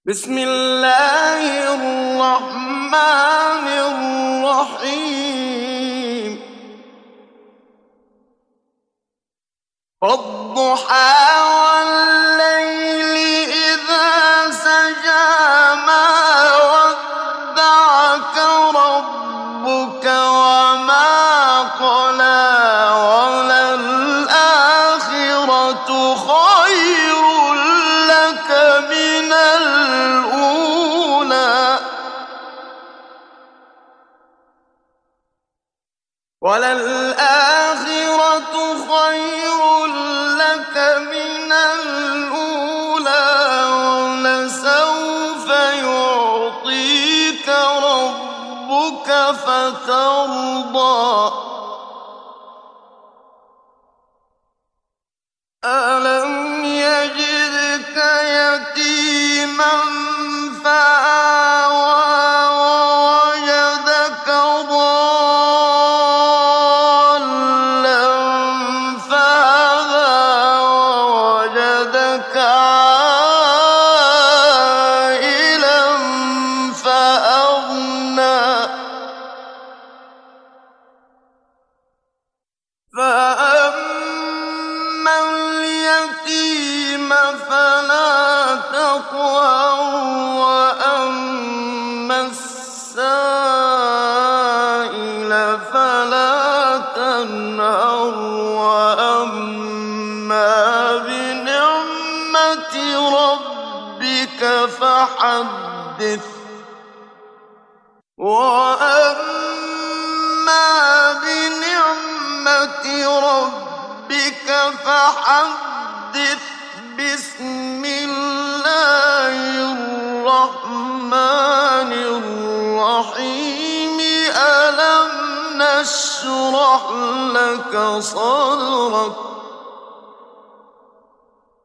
بسم الله الرحمن الرحيم والضحى والليل إذا سجى ما ودعك ربك وما قلى وللآخرة خير لك من الأولى وللآخرة خير لك من الأولى ولسوف يعطيك ربك فترضى ألم يجدك يتيما فآوى ووجدك ضالا فهدى ووجدك عائلا فأغنى فأما اليتيم فلا تقهر وأما السائل فلا تنهر وأما بنعمة ربك فحدث وأما بنعمة ربك فحدث بسم الله الرحمن الرحيم ألم نشرح لك صدرك